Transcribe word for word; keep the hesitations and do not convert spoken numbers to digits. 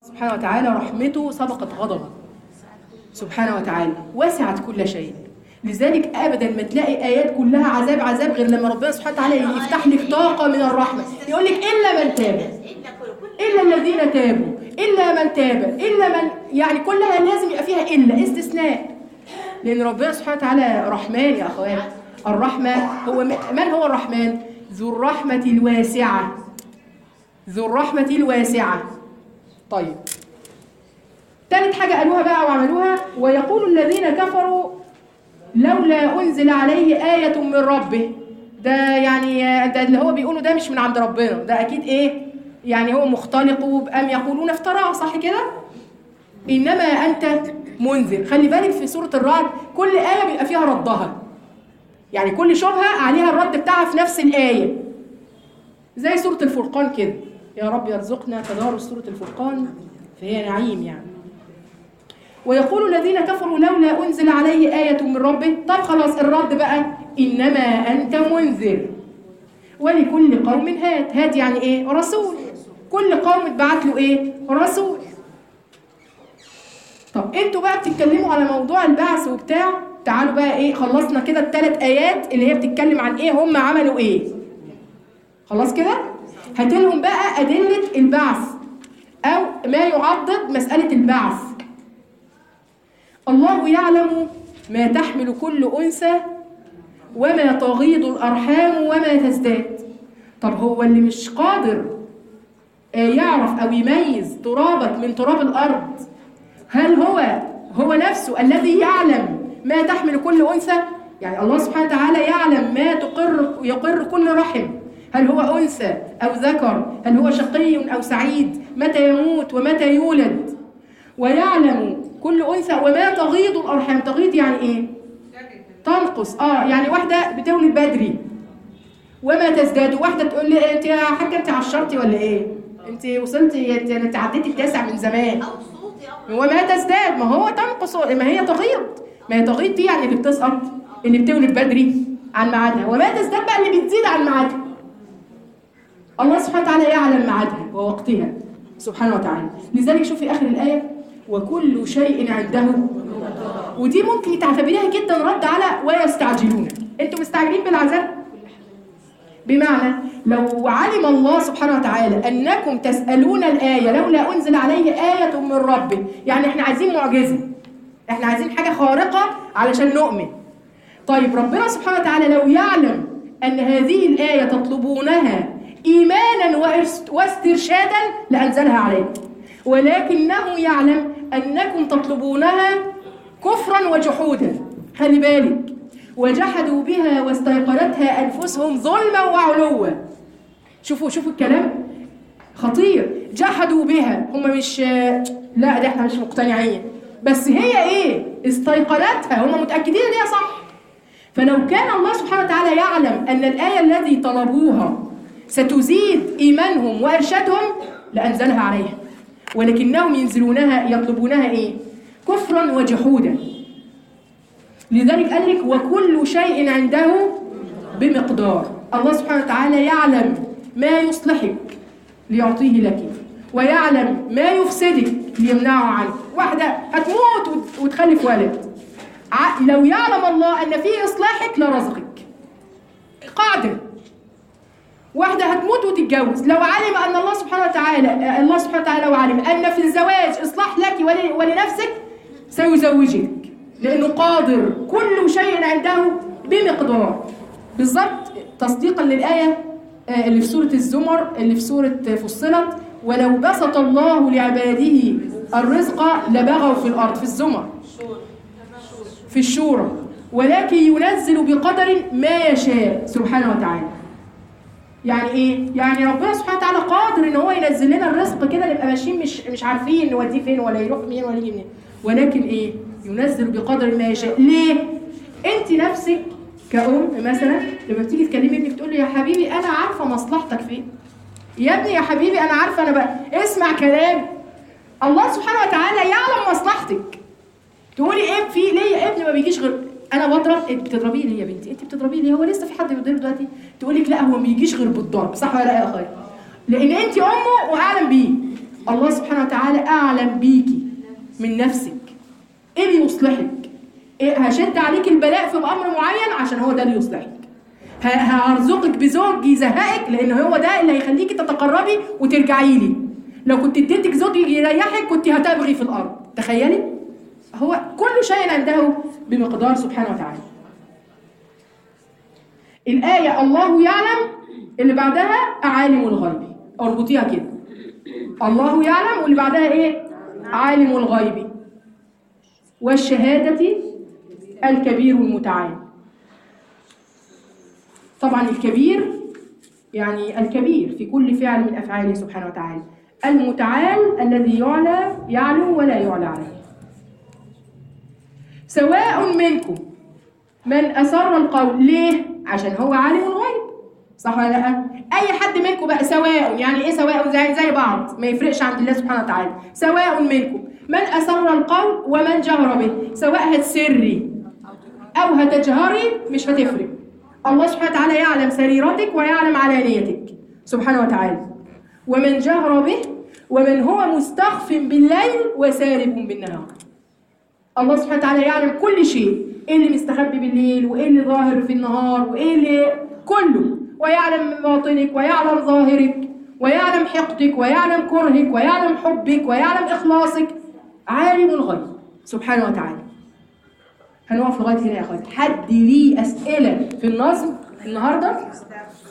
سبحانه وتعالى رحمته سبقت غضبه سبحانه وتعالى، وسعت كل شيء. لذلك ابدا ما تلاقي ايات كلها عذاب عذاب غير لما ربنا سبحانه وتعالى يفتح لك طاقه من الرحمه، يقول لك الا من تاب، الا الذين تابوا، الا من تاب، الا من، يعني كلها لازم يبقى فيها الا استثناء، لان ربنا سبحانه وتعالى رحمن يا اخوات. الرحمه هو من هو الرحمن؟ ذو الرحمه الواسعه، ذو الرحمه الواسعه. طيب ثالث حاجة قالوها بقى وعملوها، ويقول الذين كفروا لولا أنزل عليه آية من ربه. ده يعني ده اللي هو بيقوله ده مش من عند ربنا، ده أكيد إيه؟ يعني هو مختلق أم يقولون افتراه، صح كده؟ إنما أنت منذر. خلي بالك في سورة الرعد كل آية بيبقى فيها ردها، يعني كل شبهة عليها الرد بتاعها في نفس الآية، زي سورة الفرقان كده. يا رب يرزقنا تدارس سورة الفرقان فهي نعيم يعني. ويقول الذين كفروا لولا أنزل عليه آية من ربه. طب خلاص الرد بقى، إنما أنت منذر ولكل قوم هاد. هاد يعني إيه؟ رسول. كل قوم اتبعت له إيه؟ رسول. طب انتوا بقى بتتكلموا على موضوع البعث وبتاع، تعالوا بقى إيه، خلصنا كده الثلاث آيات اللي هي بتتكلم عن إيه هم عملوا إيه. خلاص كده؟ هاتلهم بقى أدلة البعث أو ما يعضد مسألة البعث. الله يعلم ما تحمل كل أنثى وما تغيض الأرحام وما تزداد. طب هو اللي مش قادر يعرف أو يميز ترابك من تراب الأرض، هل هو هو نفسه الذي يعلم ما تحمل كل أنثى؟ يعني الله سبحانه وتعالى يعلم ما تقر يقر كل رحم، هل هو أنثى أو ذكر، هل هو شقي أو سعيد، متى يموت ومتى يولد، ويعلم كل أنثى وما تغيض الأرحام. تغيض يعني إيه؟ تنقص. آه يعني واحدة بتولد بدري. وما تزداد، واحدة تقول لي أنت يا حاجة أنت عشرتي ولا إيه؟ أنت وصلتي، أنت عديتي التاسع من زمان. وما تزداد، ما هو تنقص، ما هي تغيض. ما هي تغيض دي يعني اللي بتسقط، اللي بتولد بدري عن ميعادها. وما تزداد بقى اللي بتزيد عن ميعادها. الله سبحانه وتعالى يعلم ميعادها ووقتها سبحانه وتعالى. لذلك شوفي آخر الآية، وكل شيء عنده. ودي ممكن تعتبريها جدا رد على ويستعجلون. انتوا مستعجلين بالعذاب، بمعنى لو علم الله سبحانه وتعالى أنكم تسألون الآية لولا أنزل عليه آية من ربه، يعني احنا عايزين معجزة، احنا عايزين حاجة خارقة علشان نؤمن. طيب ربنا سبحانه وتعالى لو يعلم أن هذه الآية تطلبونها إيمانا واسترشادا لأنزلها عليكم، ولكنه يعلم أنكم تطلبونها كفرا وجحودا. خلي بالك، وجحدوا بها واستيقنتها أنفسهم ظلما وعلوا. شوفوا شوفوا الكلام خطير. جحدوا بها، هم مش لا ده احنا مش مقتنعين، بس هي ايه؟ استيقنتها، هم متأكدين ان هي صح. فلو كان الله سبحانه وتعالى يعلم أن الآية التي طلبوها ستزيد إيمانهم وإرشادهم لأنزلها عليها، ولكنهم ينزلونها يطلبونها ايه؟ كفرا وجحودا. لذلك قال لك وكل شيء عنده بمقدار. الله سبحانه وتعالى يعلم ما يصلحك ليعطيه لك، ويعلم ما يفسدك ليمنعه عنك. واحدة هتموت وتخلف ولد، لو يعلم الله أن فيه إصلاحك لرزقك، قادر. واحدة هتموت وتتجوز، لو علم أن الله سبحانه وتعالى الله سبحانه وتعالى لو علم أن في الزواج إصلاح لك ولنفسك سيزوجك، لأنه قادر. كل شيء عنده بمقدار. بالضبط تصديقا للآية اللي في سورة الزمر، اللي في سورة فصلت، ولو بسط الله لعباده الرزق لبغوا في الأرض، في الزمر في الشورى، ولكن ينزل بقدر ما يشاء سبحانه وتعالى. يعني ايه؟ يعني ربنا سبحانه وتعالى قادر ان هو ينزل لنا الرزق كده نبقى ماشيين مش مش عارفين نوديه فين ولا يروح مين ولا يجي منين، ولكن ايه؟ ينزل بقدر ما يشاء. ليه؟ انت نفسك كأم مثلا لما بتيجي تكلمي ابنك تقول له يا حبيبي انا عارفه مصلحتك فين. يا ابني يا حبيبي انا عارفه، انا بقى اسمع كلام الله سبحانه وتعالى يعلم مصلحتك. تقولي ايه في ليه يا ابني ما بيجيش غير انا بضرب؟ انت بتضربيه ليه يا بنتي؟ انت بتضربيه ليه؟ هو لسه في حد بيضرب دلوقتي؟ تقول لك لا هو ما بيجيش غير بالضرب، صح ولا لا يا اخويا؟ لان انت امه واعلم بيه. الله سبحانه وتعالى أعلم بيكي من نفسك. إيه اللي يصلحك؟ إيه هشد عليك البلاء في أمر معين عشان هو ده اللي يصلحك. هرزقك بزوج يزهقك لأن هو ده اللي هيخليكي تتقربي وترجعي لي. لو كنت اديتك زوج يريحك كنت هتبغي في الأرض. تخيلي، هو كل شيء عنده بمقدار سبحانه وتعالى. الآية الله يعلم اللي بعدها عالم الغيب، اربطيها كده. الله يعلم واللي بعدها ايه؟ عالم الغيب والشهادة الكبير المتعال. طبعا الكبير يعني الكبير في كل فعل من أفعاله سبحانه وتعالى، المتعال الذي يعلى يعلو ولا يعلى عليه. سواء منكم من أسر القول. ليه؟ عشان هو عالم الغيب، صح ولا لا؟ أي حد منكم بقى سواء، يعني إيه سواء؟ زي زي بعض، ما يفرقش عند الله سبحانه وتعالى. سواء منكم من أسر القول ومن جهر به، سواء هتسري أو هتجهري مش هتفرق. الله سبحانه وتعالى يعلم سريرتك ويعلم علانيتك سبحانه وتعالى. ومن جهر به ومن هو مستخف بالليل وسارب بالنهار. الله سبحانه وتعالى يعلم كل شيء، ايه اللي مستخبي بالليل وايه اللي ظاهر في النهار وايه اللي كله، ويعلم باطنك ويعلم ظاهرك ويعلم حقدك ويعلم كرهك ويعلم حبك ويعلم إخلاصك. عالم الغيب سبحانه وتعالى. هنقف لغاية هنا يا أخواتي. حد ليه أسئلة في النظم النهاردة؟